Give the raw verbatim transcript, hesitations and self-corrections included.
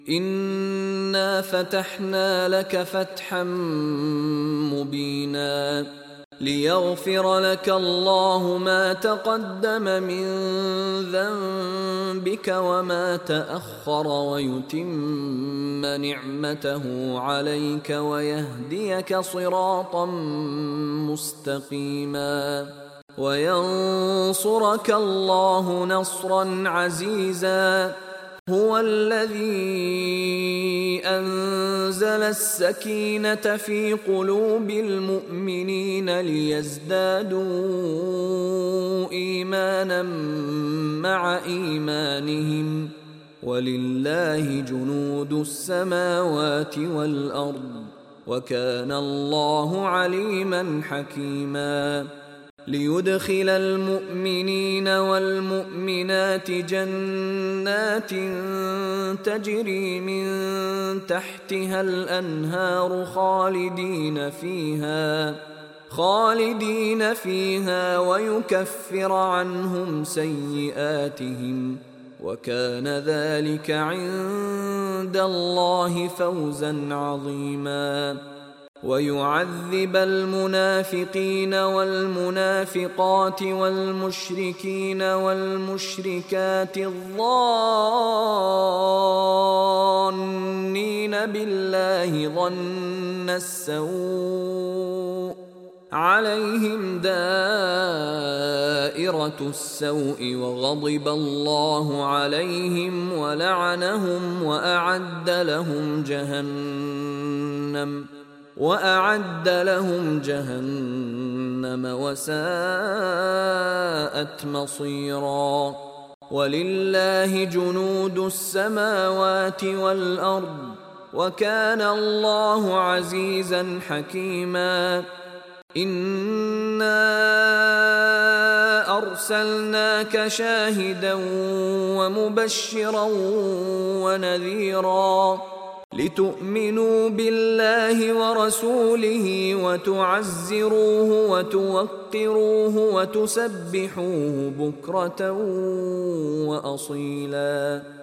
إنا فتحنا لك فتحا مبينا ليغفر لك الله ما تقدم من ذنبك وما تأخر ويتم نعمته عليك ويهديك صراطا مستقيما وينصرك الله نصرا عزيزا هو الذي أنزل السكينة في قلوب المؤمنين ليزدادوا إيمانا مع إيمانهم ولله جنود السماوات والأرض وكان الله عليما حكيما ليدخل المؤمنين والمؤمنات جنات تجري من تحتها الأنهار خالدين فيها خالدين فيها ويكفر عنهم سيئاتهم وكان ذلك عند الله فوزا عظيما ويعذب المنافقين والمنافقات والمشركين والمشركات الظانين بالله ظن السوء عليهم دائرة السوء وغضب الله عليهم ولعنهم وأعد لهم جهنم وأعد لهم جهنم وساءت مصيرا ولله جنود السماوات والأرض وكان الله عزيزا حكيما إنا أرسلناك شاهدا ومبشرا ونذيرا لتؤمنوا بالله ورسوله وتعزروه وتوقروه وتسبحوه بكرة وأصيلا